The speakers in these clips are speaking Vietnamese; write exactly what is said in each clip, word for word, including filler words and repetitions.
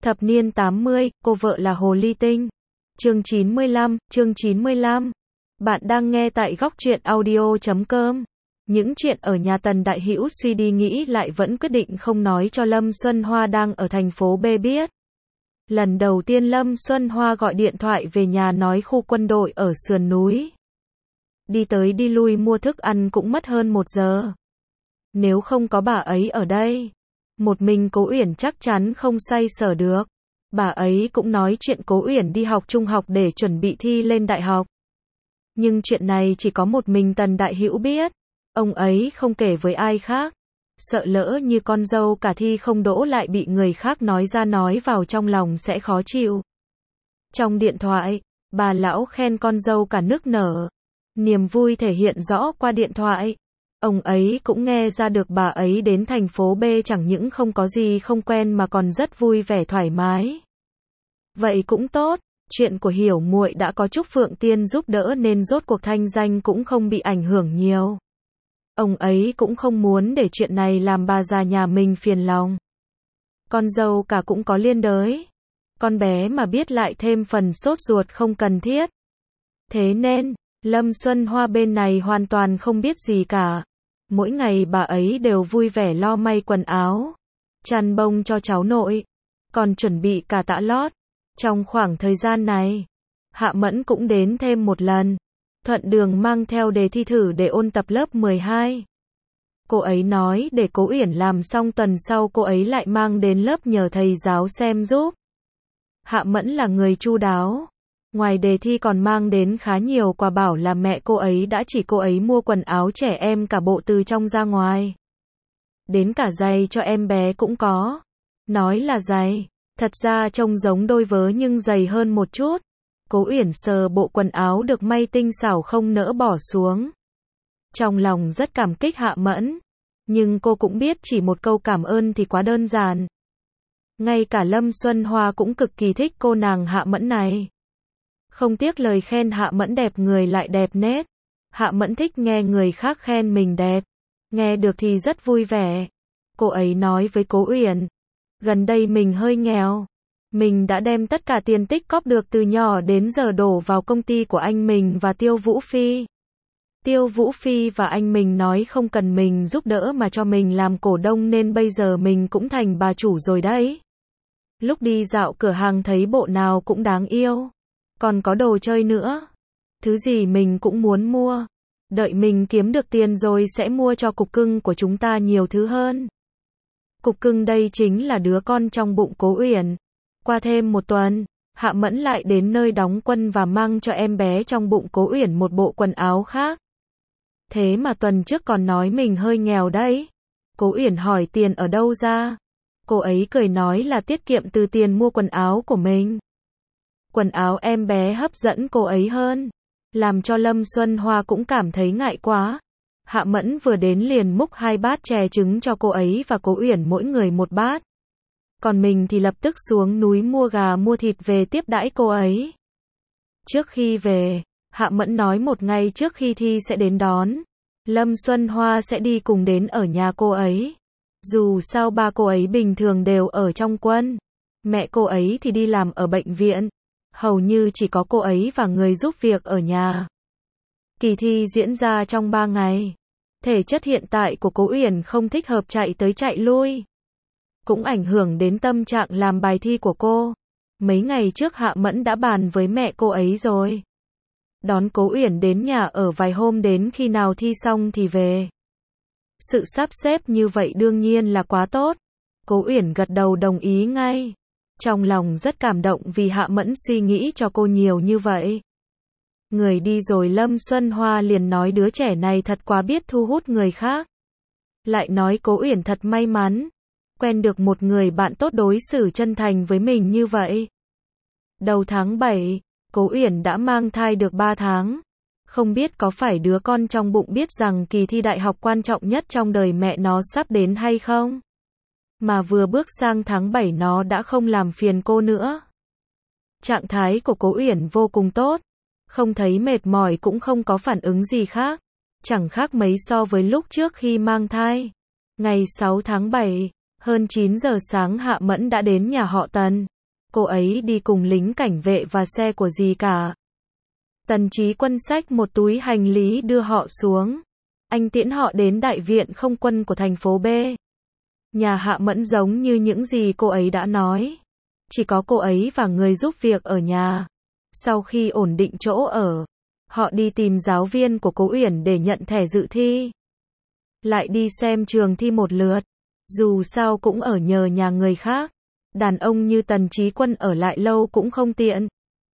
Thập niên tám mươi, cô vợ là Hồ Ly Tinh. Chương chín mươi lăm, chương chín mươi lăm. Bạn đang nghe tại góc truyện audio chấm com. Những chuyện ở nhà Tần Đại Hữu suy đi nghĩ lại vẫn quyết định không nói cho Lâm Xuân Hoa đang ở thành phố B biết. Lần đầu tiên Lâm Xuân Hoa gọi điện thoại về nhà nói khu quân đội ở sườn núi. Đi tới đi lui mua thức ăn cũng mất hơn một giờ. Nếu không có bà ấy ở đây, một mình Cố Uyển chắc chắn không xoay sở được. Bà ấy cũng nói chuyện Cố Uyển đi học trung học để chuẩn bị thi lên đại học. Nhưng chuyện này chỉ có một mình Tần Đại Hữu biết. Ông ấy không kể với ai khác. Sợ lỡ như con dâu cả thi không đỗ lại bị người khác nói ra nói vào trong lòng sẽ khó chịu. Trong điện thoại, bà lão khen con dâu cả nức nở. Niềm vui thể hiện rõ qua điện thoại. Ông ấy cũng nghe ra được bà ấy đến thành phố B chẳng những không có gì không quen mà còn rất vui vẻ thoải mái. Vậy cũng tốt, chuyện của Hiểu muội đã có Trúc Phượng Tiên giúp đỡ nên rốt cuộc thanh danh cũng không bị ảnh hưởng nhiều. Ông ấy cũng không muốn để chuyện này làm bà già nhà mình phiền lòng. Con dâu cả cũng có liên đới. Con bé mà biết lại thêm phần sốt ruột không cần thiết. Thế nên, Lâm Xuân Hoa bên này hoàn toàn không biết gì cả. Mỗi ngày bà ấy đều vui vẻ lo may quần áo, chăn bông cho cháu nội, còn chuẩn bị cả tã lót. Trong khoảng thời gian này, Hạ Mẫn cũng đến thêm một lần. Thuận đường mang theo đề thi thử để ôn tập lớp mười hai. Cô ấy nói để Cố Uyển làm xong tuần sau cô ấy lại mang đến lớp nhờ thầy giáo xem giúp. Hạ Mẫn là người chu đáo. Ngoài đề thi còn mang đến khá nhiều quà, bảo là mẹ cô ấy đã chỉ cô ấy mua quần áo trẻ em cả bộ từ trong ra ngoài. Đến cả giày cho em bé cũng có. Nói là giày, thật ra trông giống đôi vớ nhưng dày hơn một chút. Cố Uyển sờ bộ quần áo được may tinh xảo không nỡ bỏ xuống. Trong lòng rất cảm kích Hạ Mẫn. Nhưng cô cũng biết chỉ một câu cảm ơn thì quá đơn giản. Ngay cả Lâm Xuân Hoa cũng cực kỳ thích cô nàng Hạ Mẫn này. Không tiếc lời khen Hạ Mẫn đẹp người lại đẹp nết. Hạ Mẫn thích nghe người khác khen mình đẹp. Nghe được thì rất vui vẻ. Cô ấy nói với Cố Uyển. Gần đây mình hơi nghèo. Mình đã đem tất cả tiền tích cóp được từ nhỏ đến giờ đổ vào công ty của anh mình và Tiêu Vũ Phi. Tiêu Vũ Phi và anh mình nói không cần mình giúp đỡ mà cho mình làm cổ đông nên bây giờ mình cũng thành bà chủ rồi đấy. Lúc đi dạo cửa hàng thấy bộ nào cũng đáng yêu. Còn có đồ chơi nữa. Thứ gì mình cũng muốn mua. Đợi mình kiếm được tiền rồi sẽ mua cho cục cưng của chúng ta nhiều thứ hơn. Cục cưng đây chính là đứa con trong bụng Cố Uyển. Qua thêm một tuần, Hạ Mẫn lại đến nơi đóng quân và mang cho em bé trong bụng Cố Uyển một bộ quần áo khác. Thế mà tuần trước còn nói mình hơi nghèo đấy. Cố Uyển hỏi tiền ở đâu ra. Cô ấy cười nói là tiết kiệm từ tiền mua quần áo của mình. Quần áo em bé hấp dẫn cô ấy hơn, làm cho Lâm Xuân Hoa cũng cảm thấy ngại quá. Hạ Mẫn vừa đến liền múc hai bát chè trứng cho cô ấy và Cố Uyển mỗi người một bát. Còn mình thì lập tức xuống núi mua gà mua thịt về tiếp đãi cô ấy. Trước khi về, Hạ Mẫn nói một ngày trước khi thi sẽ đến đón. Lâm Xuân Hoa sẽ đi cùng đến ở nhà cô ấy. Dù sao ba cô ấy bình thường đều ở trong quân. Mẹ cô ấy thì đi làm ở bệnh viện. Hầu như chỉ có cô ấy và người giúp việc ở nhà. Kỳ thi diễn ra trong ba ngày. Thể chất hiện tại của Cố Uyển không thích hợp chạy tới chạy lui. Cũng ảnh hưởng đến tâm trạng làm bài thi của cô. Mấy ngày trước Hạ Mẫn đã bàn với mẹ cô ấy rồi. Đón Cố Uyển đến nhà ở vài hôm đến khi nào thi xong thì về. Sự sắp xếp như vậy đương nhiên là quá tốt. Cố Uyển gật đầu đồng ý ngay. Trong lòng rất cảm động vì Hạ Mẫn suy nghĩ cho cô nhiều như vậy. Người đi rồi Lâm Xuân Hoa liền nói đứa trẻ này thật quá biết thu hút người khác. Lại nói Cố Uyển thật may mắn. Quen được một người bạn tốt đối xử chân thành với mình như vậy. Đầu tháng bảy, Cố Uyển đã mang thai được ba tháng. Không biết có phải đứa con trong bụng biết rằng kỳ thi đại học quan trọng nhất trong đời mẹ nó sắp đến hay không? Mà vừa bước sang tháng bảy nó đã không làm phiền cô nữa. Trạng thái của Cố Uyển vô cùng tốt. Không thấy mệt mỏi cũng không có phản ứng gì khác. Chẳng khác mấy so với lúc trước khi mang thai. Ngày sáu tháng bảy, hơn chín giờ sáng Hạ Mẫn đã đến nhà họ Tần. cô ấy đi cùng lính cảnh vệ và xe của gì cả. Tần Chí Quân xách một túi hành lý đưa họ xuống. Anh tiễn họ đến đại viện không quân của thành phố B. Nhà Hạ Mẫn giống như những gì cô ấy đã nói. Chỉ có cô ấy và người giúp việc ở nhà. Sau khi ổn định chỗ ở, họ đi tìm giáo viên của Cố Uyển để nhận thẻ dự thi. Lại đi xem trường thi một lượt. Dù sao cũng ở nhờ nhà người khác. Đàn ông như Tần Chí Quân ở lại lâu cũng không tiện.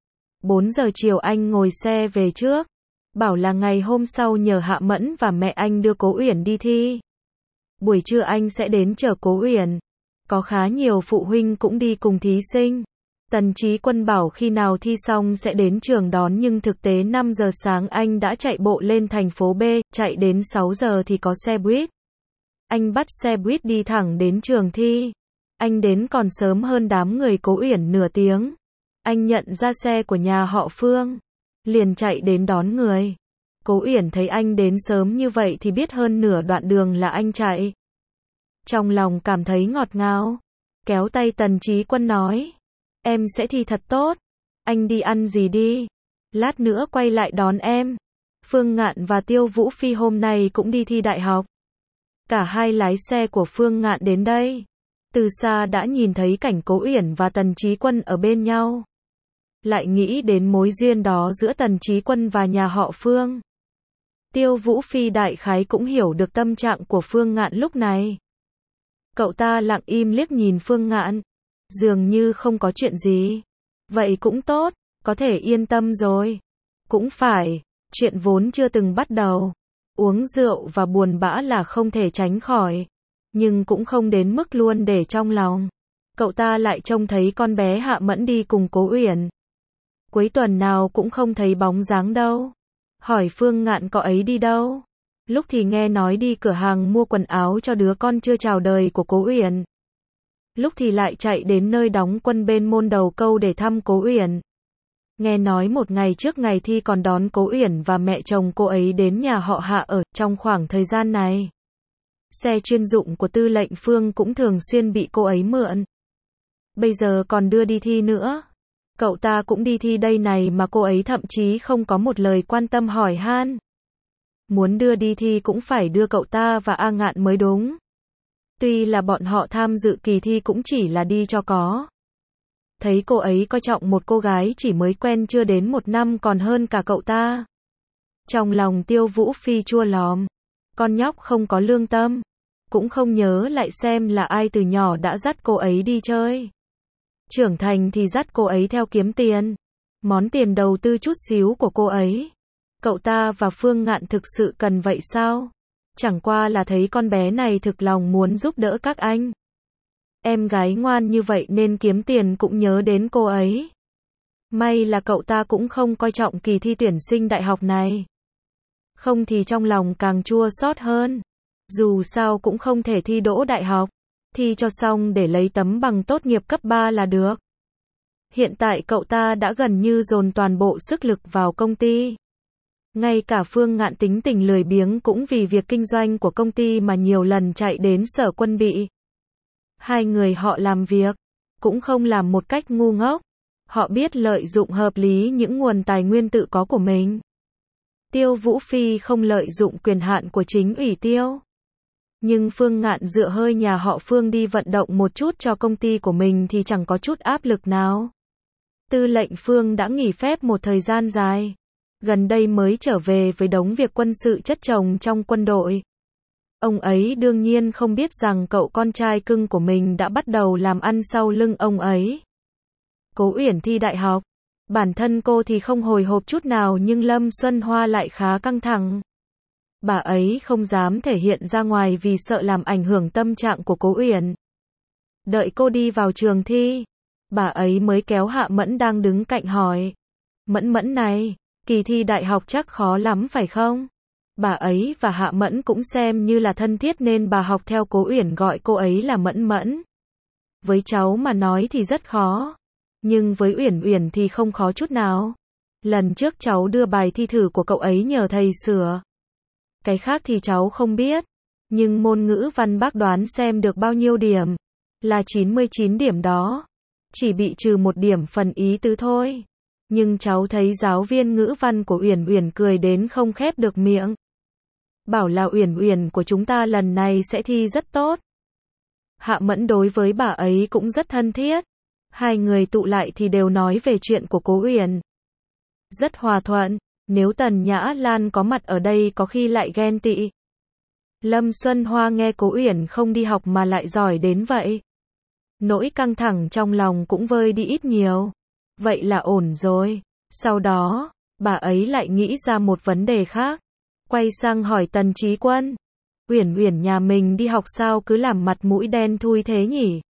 bốn giờ chiều anh ngồi xe về trước. Bảo là ngày hôm sau nhờ Hạ Mẫn và mẹ anh đưa Cố Uyển đi thi. Buổi trưa anh sẽ đến chở Cố Uyển. Có khá nhiều phụ huynh cũng đi cùng thí sinh. Tần Chí Quân bảo khi nào thi xong sẽ đến trường đón nhưng thực tế năm giờ sáng anh đã chạy bộ lên thành phố B, chạy đến sáu giờ thì có xe buýt. Anh bắt xe buýt đi thẳng đến trường thi. Anh đến còn sớm hơn đám người Cố Uyển nửa tiếng. Anh nhận ra xe của nhà họ Phương. Liền chạy đến đón người. Cố Uyển thấy anh đến sớm như vậy thì biết hơn nửa đoạn đường là anh chạy. Trong lòng cảm thấy ngọt ngào. Kéo tay Tần Chí Quân nói. Em sẽ thi thật tốt. Anh đi ăn gì đi. Lát nữa quay lại đón em. Phương Ngạn và Tiêu Vũ Phi hôm nay cũng đi thi đại học. Cả hai lái xe của Phương Ngạn đến đây. Từ xa đã nhìn thấy cảnh Cố Uyển và Tần Chí Quân ở bên nhau. Lại nghĩ đến mối duyên đó giữa Tần Chí Quân và nhà họ Phương. Tiêu Vũ Phi đại khái cũng hiểu được tâm trạng của Phương Ngạn lúc này. Cậu ta lặng im liếc nhìn Phương Ngạn. Dường như không có chuyện gì. Vậy cũng tốt, có thể yên tâm rồi. Cũng phải, chuyện vốn chưa từng bắt đầu. Uống rượu và buồn bã là không thể tránh khỏi. Nhưng cũng không đến mức luôn để trong lòng. Cậu ta lại trông thấy con bé Hạ Mẫn đi cùng Cố Uyển. Cuối tuần nào cũng không thấy bóng dáng đâu. Hỏi Phương Ngạn cậu ấy đi đâu. Lúc thì nghe nói đi cửa hàng mua quần áo cho đứa con chưa chào đời của Cố Uyển. Lúc thì lại chạy đến nơi đóng quân bên môn Đầu Câu để thăm Cố Uyển. Nghe nói một ngày trước ngày thi còn đón Cố Uyển và mẹ chồng cô ấy đến nhà họ Hạ ở trong khoảng thời gian này. Xe chuyên dụng của tư lệnh Phương cũng thường xuyên bị cô ấy mượn. Bây giờ còn đưa đi thi nữa. Cậu ta cũng đi thi đây này mà cô ấy thậm chí không có một lời quan tâm hỏi han. Muốn đưa đi thi cũng phải đưa cậu ta và A Ngạn mới đúng. Tuy là bọn họ tham dự kỳ thi cũng chỉ là đi cho có. Thấy cô ấy coi trọng một cô gái chỉ mới quen chưa đến một năm còn hơn cả cậu ta. Trong lòng Tiêu Vũ Phi chua lòm. Con nhóc không có lương tâm. Cũng không nhớ lại xem là ai từ nhỏ đã dắt cô ấy đi chơi. Trưởng thành thì dắt cô ấy theo kiếm tiền. Món tiền đầu tư chút xíu của cô ấy. Cậu ta và Phương Ngạn thực sự cần vậy sao? Chẳng qua là thấy con bé này thực lòng muốn giúp đỡ các anh. Em gái ngoan như vậy nên kiếm tiền cũng nhớ đến cô ấy. May là cậu ta cũng không coi trọng kỳ thi tuyển sinh đại học này. Không thì trong lòng càng chua xót hơn. Dù sao cũng không thể thi đỗ đại học. Thi cho xong để lấy tấm bằng tốt nghiệp cấp ba là được. Hiện tại cậu ta đã gần như dồn toàn bộ sức lực vào công ty. Ngay cả Phương Ngạn tính tình lười biếng cũng vì việc kinh doanh của công ty mà nhiều lần chạy đến Sở Quân bị. Hai người họ làm việc, cũng không làm một cách ngu ngốc. Họ biết lợi dụng hợp lý những nguồn tài nguyên tự có của mình. Tiêu Vũ Phi không lợi dụng quyền hạn của chính ủy Tiêu. Nhưng Phương Ngạn dựa hơi nhà họ Phương đi vận động một chút cho công ty của mình thì chẳng có chút áp lực nào. Tư lệnh Phương đã nghỉ phép một thời gian dài. Gần đây mới trở về với đống việc quân sự chất chồng trong quân đội. Ông ấy đương nhiên không biết rằng cậu con trai cưng của mình đã bắt đầu làm ăn sau lưng ông ấy. Cố Uyển thi đại học. Bản thân cô thì không hồi hộp chút nào nhưng Lâm Xuân Hoa lại khá căng thẳng. Bà ấy không dám thể hiện ra ngoài vì sợ làm ảnh hưởng tâm trạng của Cố Uyển. Đợi cô đi vào trường thi, bà ấy mới kéo Hạ Mẫn đang đứng cạnh hỏi. Mẫn Mẫn này, kỳ thi đại học chắc khó lắm phải không? Bà ấy và Hạ Mẫn cũng xem như là thân thiết nên bà học theo Cố Uyển gọi cô ấy là Mẫn Mẫn. Với cháu mà nói thì rất khó. Nhưng với Uyển Uyển thì không khó chút nào. Lần trước cháu đưa bài thi thử của cậu ấy nhờ thầy sửa. Cái khác thì cháu không biết. Nhưng môn ngữ văn bác đoán xem được bao nhiêu điểm. Là chín mươi chín điểm đó. chỉ bị trừ một điểm phần ý tứ thôi. Nhưng cháu thấy giáo viên ngữ văn của Uyển Uyển cười đến không khép được miệng. Bảo là Uyển Uyển của chúng ta lần này sẽ thi rất tốt. Hạ Mẫn đối với bà ấy cũng rất thân thiết. Hai người tụ lại thì đều nói về chuyện của Cố Uyển. Rất hòa thuận, nếu Tần Nhã Lan có mặt ở đây có khi lại ghen tị. Lâm Xuân Hoa nghe Cố Uyển không đi học mà lại giỏi đến vậy. Nỗi căng thẳng trong lòng cũng vơi đi ít nhiều. Vậy là ổn rồi. Sau đó, bà ấy lại nghĩ ra một vấn đề khác. Quay sang hỏi Tần Chí Quân. Uyển Uyển nhà mình đi học sao cứ làm mặt mũi đen thui thế nhỉ?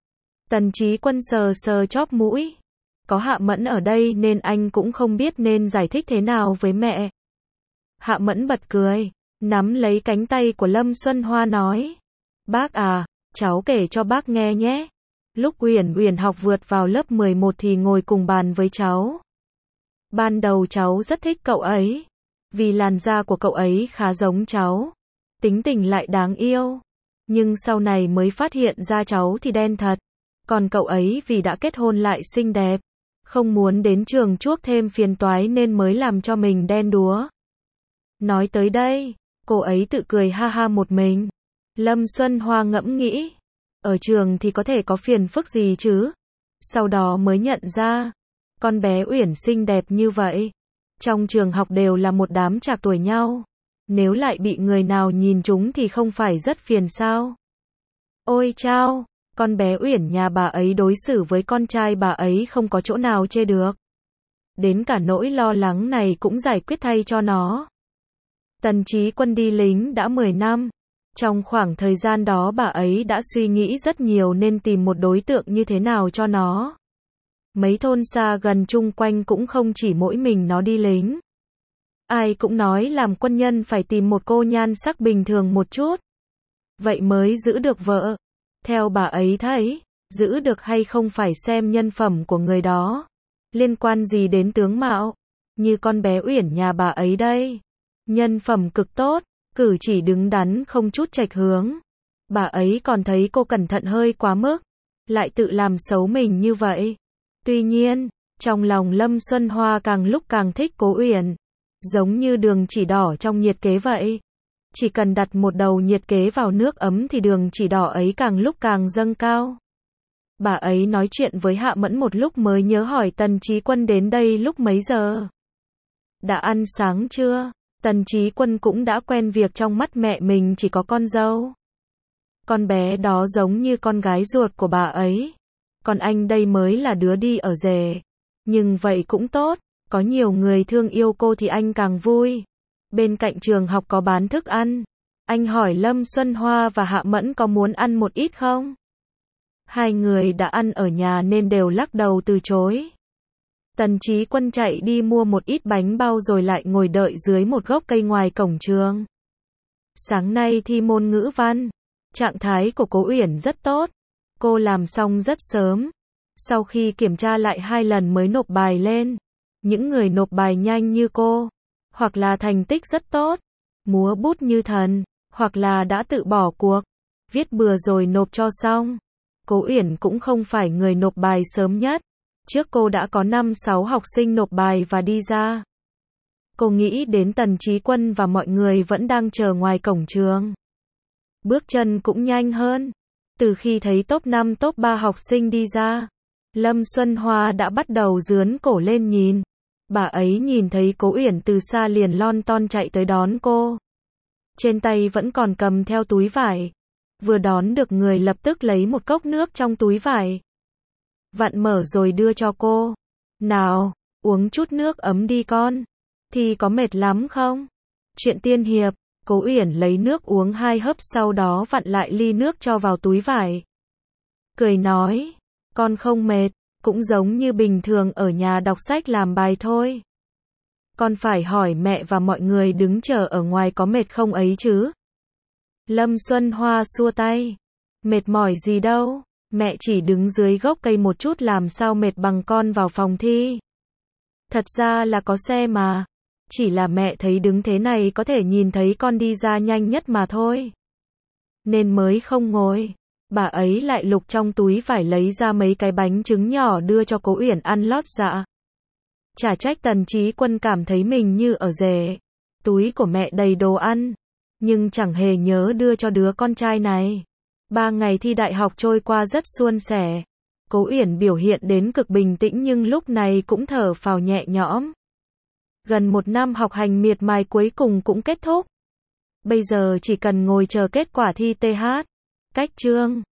Tần Chí Quân sờ sờ chóp mũi. Có Hạ Mẫn ở đây nên anh cũng không biết nên giải thích thế nào với mẹ. Hạ Mẫn bật cười, nắm lấy cánh tay của Lâm Xuân Hoa nói. Bác à, cháu kể cho bác nghe nhé. Lúc Uyển Uyển học vượt vào lớp mười một thì ngồi cùng bàn với cháu. Ban đầu cháu rất thích cậu ấy. Vì làn da của cậu ấy khá giống cháu. Tính tình lại đáng yêu. Nhưng sau này mới phát hiện ra cháu thì đen thật. Còn cậu ấy vì đã kết hôn lại xinh đẹp. Không muốn đến trường chuốc thêm phiền toái nên mới làm cho mình đen đúa. Nói tới đây, cô ấy tự cười ha ha một mình. Lâm Xuân Hoa ngẫm nghĩ. Ở trường thì có thể có phiền phức gì chứ? Sau đó mới nhận ra. Con bé Uyển xinh đẹp như vậy. Trong trường học đều là một đám trạc tuổi nhau. Nếu lại bị người nào nhìn trúng thì không phải rất phiền sao? Ôi chao! Con bé Uyển nhà bà ấy đối xử với con trai bà ấy không có chỗ nào chê được. Đến cả nỗi lo lắng này cũng giải quyết thay cho nó. Tần Chí Quân đi lính đã mười năm. Trong khoảng thời gian đó bà ấy đã suy nghĩ rất nhiều nên tìm một đối tượng như thế nào cho nó. Mấy thôn xa gần chung quanh cũng không chỉ mỗi mình nó đi lính. Ai cũng nói làm quân nhân phải tìm một cô nhan sắc bình thường một chút. Vậy mới giữ được vợ. Theo bà ấy thấy, giữ được hay không phải xem nhân phẩm của người đó. Liên quan gì đến tướng mạo. Như con bé Uyển nhà bà ấy đây. Nhân phẩm cực tốt, cử chỉ đứng đắn không chút chệch hướng. Bà ấy còn thấy cô cẩn thận hơi quá mức. Lại tự làm xấu mình như vậy. Tuy nhiên, trong lòng Lâm Xuân Hoa càng lúc càng thích Cố Uyển. Giống như đường chỉ đỏ trong nhiệt kế vậy. Chỉ cần đặt một đầu nhiệt kế vào nước ấm thì đường chỉ đỏ ấy càng lúc càng dâng cao. Bà ấy nói chuyện với Hạ Mẫn một lúc mới nhớ hỏi Tần Chí Quân đến đây lúc mấy giờ. Đã ăn sáng chưa? Tần Chí Quân cũng đã quen việc trong mắt mẹ mình chỉ có con dâu. Con bé đó giống như con gái ruột của bà ấy. Còn anh đây mới là đứa đi ở rể. Nhưng vậy cũng tốt, có nhiều người thương yêu cô thì anh càng vui. Bên cạnh trường học có bán thức ăn. Anh hỏi Lâm Xuân Hoa và Hạ Mẫn có muốn ăn một ít không? Hai người đã ăn ở nhà nên đều lắc đầu từ chối. Tần Chí Quân chạy đi mua một ít bánh bao rồi lại ngồi đợi dưới một gốc cây ngoài cổng trường. Sáng nay thi môn ngữ văn. Trạng thái của Cố Uyển rất tốt. Cô làm xong rất sớm. Sau khi kiểm tra lại hai lần mới nộp bài lên. Những người nộp bài nhanh như cô, hoặc là thành tích rất tốt, múa bút như thần, hoặc là đã tự bỏ cuộc, viết bừa rồi nộp cho xong. Cố Uyển cũng không phải người nộp bài sớm nhất. Trước cô đã có năm sáu học sinh nộp bài và đi ra. Cô nghĩ đến Tần Chí Quân và mọi người vẫn đang chờ ngoài cổng trường. Bước chân cũng nhanh hơn. Từ khi thấy top năm top ba học sinh đi ra, Lâm Xuân Hoa đã bắt đầu rướn cổ lên nhìn. Bà ấy nhìn thấy Cố Uyển từ xa liền lon ton chạy tới đón cô. Trên tay vẫn còn cầm theo túi vải. Vừa đón được người lập tức lấy một cốc nước trong túi vải. Vặn mở rồi đưa cho cô. Nào, uống chút nước ấm đi con. Thì có mệt lắm không? Chuyện tiên hiệp. Cố Uyển lấy nước uống hai hớp sau đó vặn lại ly nước cho vào túi vải. Cười nói, con không mệt, cũng giống như bình thường ở nhà đọc sách làm bài thôi. Con phải hỏi mẹ và mọi người đứng chờ ở ngoài có mệt không ấy chứ? Lâm Xuân Hoa xua tay. Mệt mỏi gì đâu, mẹ chỉ đứng dưới gốc cây một chút làm sao mệt bằng con vào phòng thi. Thật ra là có xe mà. Chỉ là mẹ thấy đứng thế này có thể nhìn thấy con đi ra nhanh nhất mà thôi. Nên mới không ngồi. Bà ấy lại lục trong túi vải lấy ra mấy cái bánh trứng nhỏ đưa cho Cố Uyển ăn lót dạ. Chả trách Tần Chí Quân cảm thấy mình như ở rể. Túi của mẹ đầy đồ ăn, nhưng chẳng hề nhớ đưa cho đứa con trai này. Ba ngày thi đại học trôi qua rất suôn sẻ. Cố Uyển biểu hiện đến cực bình tĩnh nhưng lúc này cũng thở phào nhẹ nhõm. Gần một năm học hành miệt mài cuối cùng cũng kết thúc. Bây giờ chỉ cần ngồi chờ kết quả thi tê hát. Cách chương